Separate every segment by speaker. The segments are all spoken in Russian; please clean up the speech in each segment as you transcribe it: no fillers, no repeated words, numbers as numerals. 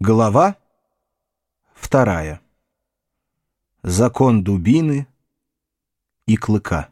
Speaker 1: Глава 2. Закон дубины и клыка.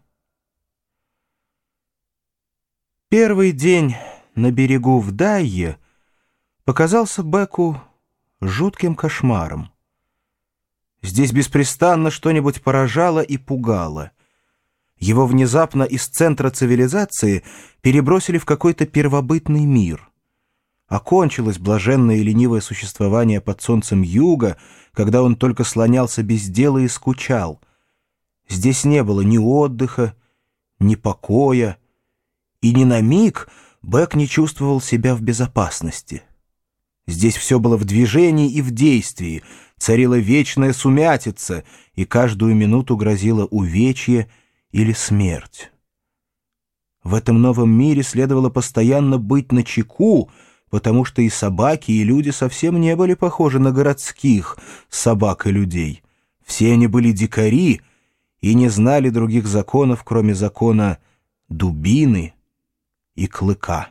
Speaker 1: Первый день на берегу в Дайе показался Беку жутким кошмаром. Здесь беспрестанно что-нибудь поражало и пугало. Его внезапно из центра цивилизации перебросили в какой-то первобытный мир. Окончилось блаженное и ленивое существование под солнцем юга, когда он только слонялся без дела и скучал. Здесь не было ни отдыха, ни покоя, и ни на миг Бек не чувствовал себя в безопасности. Здесь все было в движении и в действии, царила вечная сумятица, и каждую минуту грозило увечье или смерть. В этом новом мире следовало постоянно быть начеку, потому что и собаки, и люди совсем не были похожи на городских собак и людей. Все они были дикари и не знали других законов, кроме закона дубины и клыка.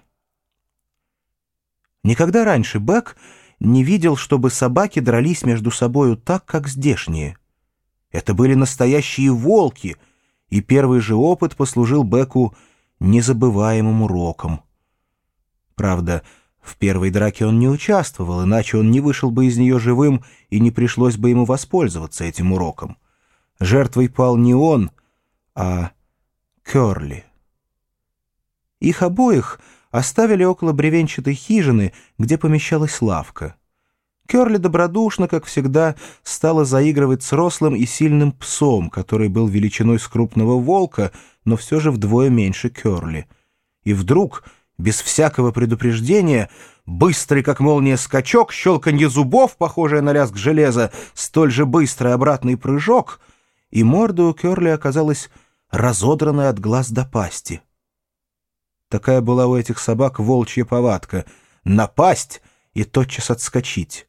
Speaker 1: Никогда раньше Бек не видел, чтобы собаки дрались между собою так, как здешние. Это были настоящие волки, и первый же опыт послужил Беку незабываемым уроком. Правда, в первой драке он не участвовал, иначе он не вышел бы из нее живым и не пришлось бы ему воспользоваться этим уроком. Жертвой пал не он, а Кёрли. Их обоих оставили около бревенчатой хижины, где помещалась лавка. Кёрли добродушно, как всегда, стала заигрывать с рослым и сильным псом, который был величиной с крупного волка, но все же вдвое меньше Кёрли. И вдруг, без всякого предупреждения, быстрый, как молния, скачок, щелканье зубов, похожее на лязг железа, столь же быстрый обратный прыжок, и морда у Кёрли оказалась разодранной от глаз до пасти. Такая была у этих собак волчья повадка — напасть и тотчас отскочить.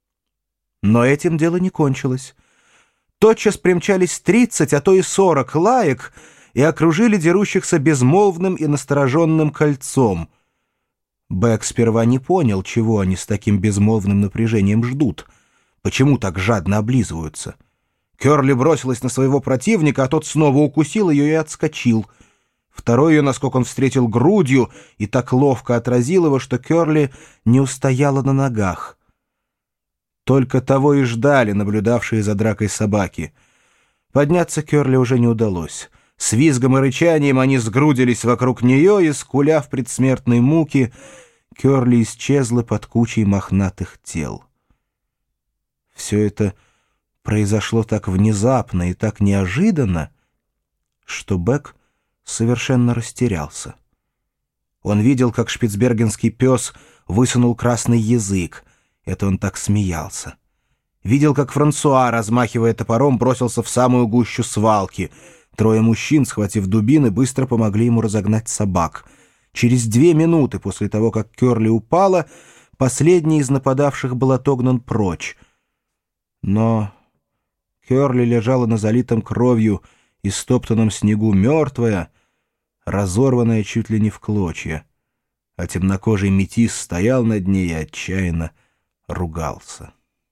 Speaker 1: Но этим дело не кончилось. Тотчас примчались 30, а то и 40 лаек и окружили дерущихся безмолвным и настороженным кольцом. Бек сперва не понял, чего они с таким безмолвным напряжением ждут, почему так жадно облизываются. Кёрли бросилась на своего противника, а тот снова укусил ее и отскочил. Второй ее наскок он встретил грудью и так ловко отразил его, что Кёрли не устояла на ногах. Только того и ждали наблюдавшие за дракой собаки. Подняться Кёрли уже не удалось. С визгом и рычанием они сгрудились вокруг нее, и, скуля в предсмертной муке, Кёрли исчезла под кучей мохнатых тел. Все это произошло так внезапно и так неожиданно, что Бек совершенно растерялся. Он видел, как шпицбергенский пес высунул красный язык. Это он так смеялся. Видел, как Франсуа, размахивая топором, бросился в самую гущу свалки. Трое мужчин, схватив дубины, быстро помогли ему разогнать собак. Через 2 минуты после того, как Кёрли упала, последний из нападавших был отогнан прочь. Но Кёрли лежала на залитом кровью и стоптанном снегу мертвая, разорванная чуть ли не в клочья, а темнокожий метис стоял над ней и отчаянно ругался.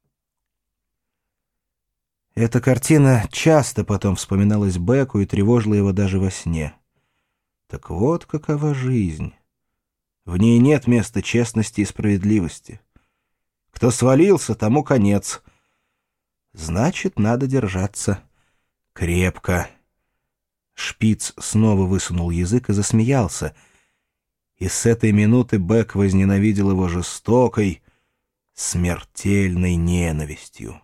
Speaker 1: Эта картина часто потом вспоминалась Беку и тревожила его даже во сне. Так вот какова жизнь. В ней нет места честности и справедливости. Кто свалился, тому конец. Значит, надо держаться крепко. Шпиц снова высунул язык и засмеялся. И с этой минуты Бек возненавидел его жестокой, смертельной ненавистью.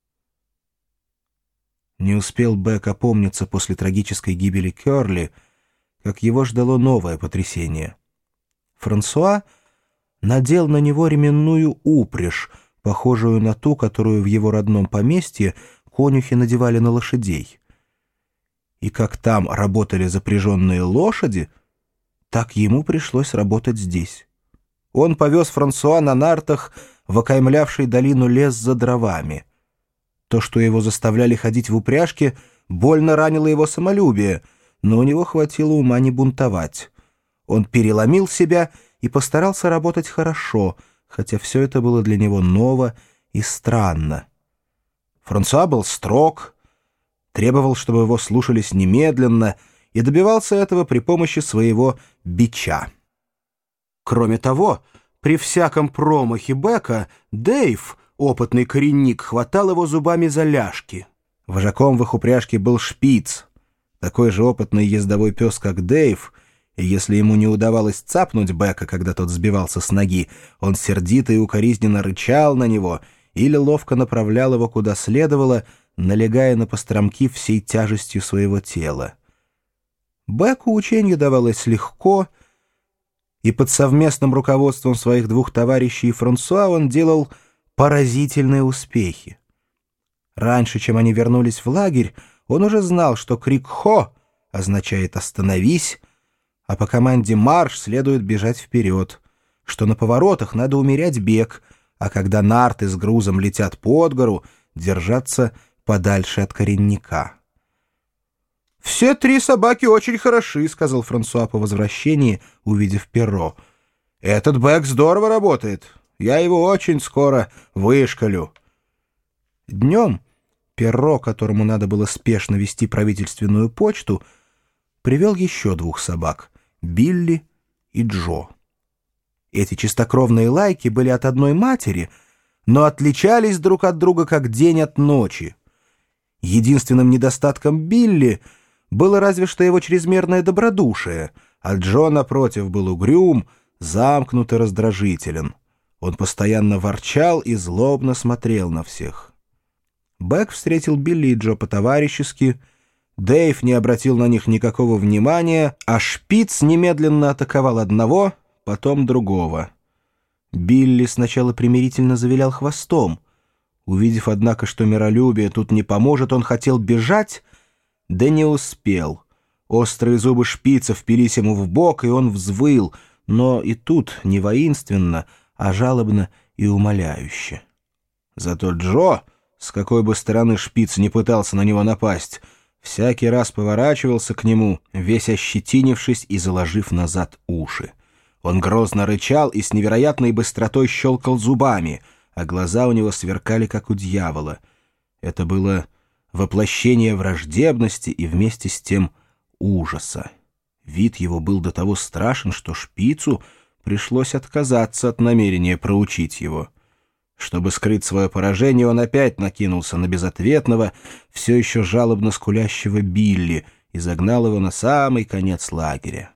Speaker 1: Не успел Бек опомниться после трагической гибели Кёрли, как его ждало новое потрясение. Франсуа надел на него ременную упряжь, похожую на ту, которую в его родном поместье конюхи надевали на лошадей. И как там работали запряженные лошади, так ему пришлось работать здесь. Он повез Франсуа на нартах в окаймлявший долину лес за дровами. То, что его заставляли ходить в упряжке, больно ранило его самолюбие, но у него хватило ума не бунтовать. Он переломил себя и постарался работать хорошо, хотя все это было для него ново и странно. Франсуа был строг, требовал, чтобы его слушались немедленно, и добивался этого при помощи своего бича. Кроме того, при всяком промахе Бека Дэйв, опытный коренник, хватал его зубами за ляжки. Вожаком в их упряжке был Шпиц, такой же опытный ездовой пес, как Дэйв, и если ему не удавалось цапнуть Бека, когда тот сбивался с ноги, он сердито и укоризненно рычал на него или ловко направлял его куда следовало, налегая на постромки всей тяжестью своего тела. Беку ученье давалось легко, и под совместным руководством своих двух товарищей Франсуа он делал поразительные успехи. Раньше, чем они вернулись в лагерь, он уже знал, что крик «Хо» означает «остановись», а по команде «Марш» следует бежать вперед, что на поворотах надо умерять бег, а когда нарты с грузом летят под гору, держаться подальше от коренника. «Все три собаки очень хороши», — сказал Франсуа по возвращении, увидев Перро. «Этот Бек здорово работает. Я его очень скоро вышкалю». Днем Перро, которому надо было спешно везти правительственную почту, привел еще двух собак — Билли и Джо. Эти чистокровные лайки были от одной матери, но отличались друг от друга как день от ночи. Единственным недостатком Билли было разве что его чрезмерное добродушие, а Джо, напротив, был угрюм, замкнут и раздражителен. Он постоянно ворчал и злобно смотрел на всех. Бек встретил Билли и Джо по-товарищески, Дэйв не обратил на них никакого внимания, а Шпиц немедленно атаковал одного, потом другого. Билли сначала примирительно завилял хвостом. Увидев, однако, что миролюбие тут не поможет, он хотел бежать, да не успел. Острые зубы Шпица впились ему в бок, и он взвыл, но и тут не воинственно, а жалобно и умоляюще. Зато Джо, с какой бы стороны Шпиц не пытался на него напасть, всякий раз поворачивался к нему, весь ощетинившись и заложив назад уши. Он грозно рычал и с невероятной быстротой щелкал зубами, а глаза у него сверкали, как у дьявола. Это было воплощение враждебности и вместе с тем ужаса. Вид его был до того страшен, что Шпицу пришлось отказаться от намерения проучить его. Чтобы скрыть свое поражение, он опять накинулся на безответного, все еще жалобно скулящего Билли и загнал его на самый конец лагеря.